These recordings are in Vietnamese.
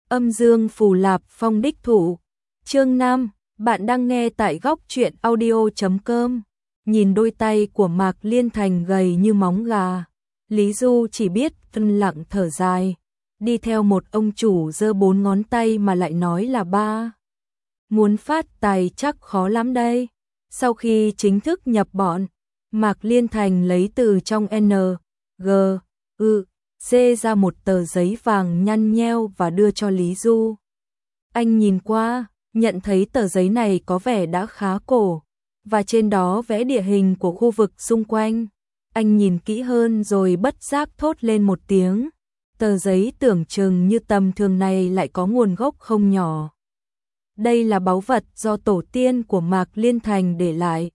Âm dương phù lạp phong đích thủ. Chương 5, bạn đang nghe tại góc truyện audio.com. Nhìn đôi tay của Mạc Liên Thành gầy như móng gà, Lý Du chỉ biết phân lặng thở dài, đi theo một ông chủ giơ 4 ngón tay mà lại nói là ba. Muốn phát tài chắc khó lắm đây. Sau khi chính thức nhập bọn, Mạc Liên Thành lấy từ trong N, G, U, C ra một tờ giấy vàng nhăn nheo và đưa cho Lý Du. Anh nhìn qua, nhận thấy tờ giấy này có vẻ đã khá cổ, và trên đó vẽ địa hình của khu vực xung quanh. Anh nhìn kỹ hơn rồi bất giác thốt lên một tiếng. Tờ giấy tưởng chừng như tầm thường này lại có nguồn gốc không nhỏ. Đây là báu vật do tổ tiên của Mạc Liên Thành để lại.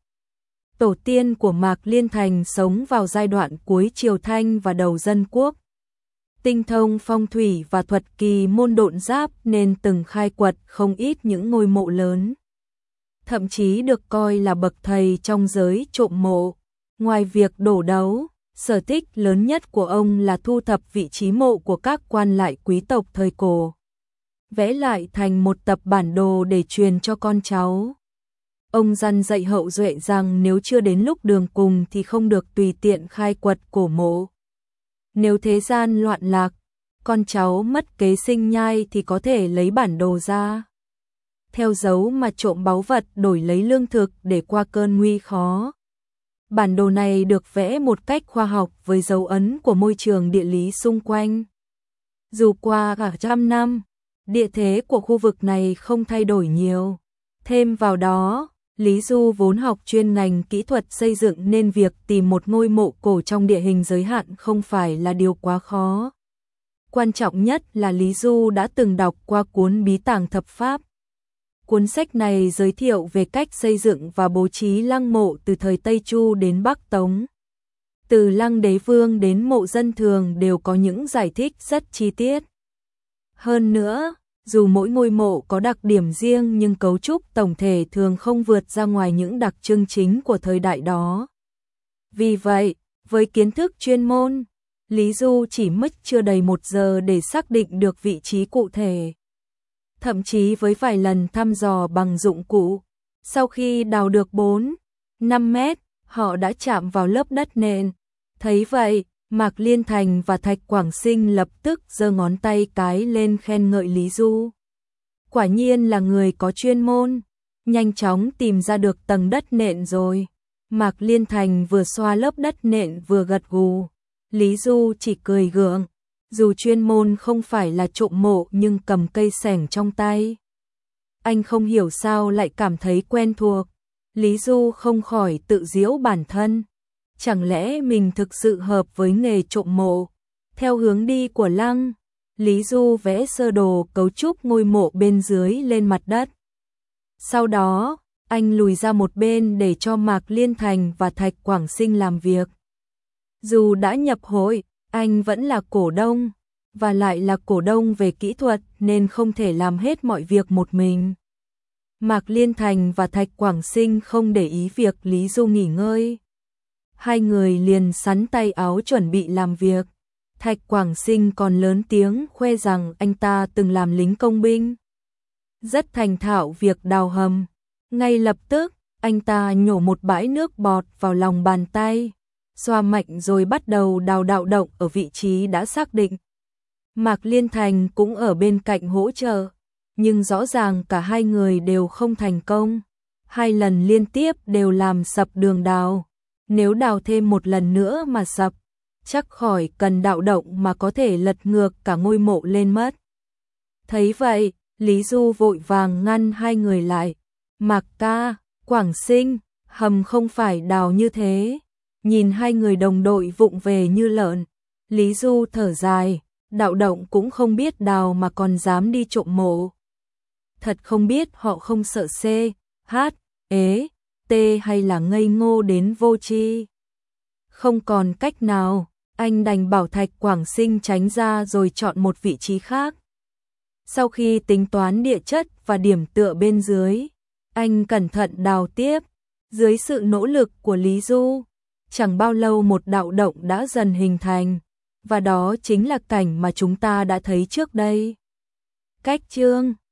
Tổ tiên của Mạc Liên Thành sống vào giai đoạn cuối Triều Thanh và đầu Dân Quốc. Tinh thông phong thủy và thuật kỳ môn độn giáp nên từng khai quật không ít những ngôi mộ lớn. Thậm chí được coi là bậc thầy trong giới trộm mộ. Ngoài việc đổ đấu, sở thích lớn nhất của ông là thu thập vị trí mộ của các quan lại quý tộc thời cổ, vẽ lại thành một tập bản đồ để truyền cho con cháu. Ông dặn dạy hậu duệ rằng nếu chưa đến lúc đường cùng thì không được tùy tiện khai quật cổ mộ. Nếu thế gian loạn lạc, con cháu mất kế sinh nhai thì có thể lấy bản đồ ra, theo dấu mà trộm báu vật đổi lấy lương thực để qua cơn nguy khó. Bản đồ này được vẽ một cách khoa học với dấu ấn của môi trường địa lý xung quanh. Dù qua cả trăm năm, địa thế của khu vực này không thay đổi nhiều. Thêm vào đó, Lý Du vốn học chuyên ngành kỹ thuật xây dựng nên việc tìm một ngôi mộ cổ trong địa hình giới hạn không phải là điều quá khó. Quan trọng nhất là Lý Du đã từng đọc qua cuốn Bí tàng thập pháp. Cuốn sách này giới thiệu về cách xây dựng và bố trí lăng mộ từ thời Tây Chu đến Bắc Tống. Từ lăng đế vương đến mộ dân thường đều có những giải thích rất chi tiết. Hơn nữa, dù mỗi ngôi mộ có đặc điểm riêng nhưng cấu trúc tổng thể thường không vượt ra ngoài những đặc trưng chính của thời đại đó. Vì vậy, với kiến thức chuyên môn, Lý Du chỉ mất chưa đầy 1 giờ để xác định được vị trí cụ thể. Thậm chí với vài lần thăm dò bằng dụng cụ, sau khi đào được 4-5 mét, họ đã chạm vào lớp đất nền. Thấy vậy, Mạc Liên Thành và Thạch Quảng Sinh lập tức giơ ngón tay cái lên khen ngợi Lý Du. Quả nhiên là người có chuyên môn, nhanh chóng tìm ra được tầng đất nện rồi. Mạc Liên Thành vừa xoa lớp đất nện vừa gật gù. Lý Du chỉ cười gượng, dù chuyên môn không phải là trộm mộ nhưng cầm cây xẻng trong tay, anh không hiểu sao lại cảm thấy quen thuộc. Lý Du không khỏi tự giễu bản thân. Chẳng lẽ mình thực sự hợp với nghề trộm mộ? Theo hướng đi của lăng, Lý Du vẽ sơ đồ cấu trúc ngôi mộ bên dưới lên mặt đất. Sau đó, anh lùi ra một bên để cho Mạc Liên Thành và Thạch Quảng Sinh làm việc. Dù đã nhập hội, anh vẫn là cổ đông, và lại là cổ đông về kỹ thuật nên không thể làm hết mọi việc một mình. Mạc Liên Thành và Thạch Quảng Sinh không để ý việc Lý Du nghỉ ngơi. Hai người liền sắn tay áo chuẩn bị làm việc. Thạch Quảng Sinh còn lớn tiếng khoe rằng anh ta từng làm lính công binh, rất thành thạo việc đào hầm. Ngay lập tức, anh ta nhổ một bãi nước bọt vào lòng bàn tay, xoa mạnh rồi bắt đầu đào đạo động ở vị trí đã xác định. Mạc Liên Thành cũng ở bên cạnh hỗ trợ, nhưng rõ ràng cả hai người đều không thành công. 2 lần liên tiếp đều làm sập đường đào. Nếu đào thêm một lần nữa mà sập, chắc khỏi cần đạo động mà có thể lật ngược cả ngôi mộ lên mất. Thấy vậy, Lý Du vội vàng ngăn hai người lại. Mạc ca, Quảng Sinh, hầm không phải đào như thế. Nhìn hai người đồng đội vụng về như lợn, Lý Du thở dài, đạo động cũng không biết đào mà còn dám đi trộm mộ. Thật không biết họ không sợ C, H, ế, T hay là ngây ngô đến vô tri. Không còn cách nào, anh đành bảo Thạch Quảng Sinh tránh ra rồi chọn một vị trí khác. Sau khi tính toán địa chất và điểm tựa bên dưới, anh cẩn thận đào tiếp. Dưới sự nỗ lực của Lý Du, chẳng bao lâu một đạo động đã dần hình thành, và đó chính là cảnh mà chúng ta đã thấy trước đây. Cách chương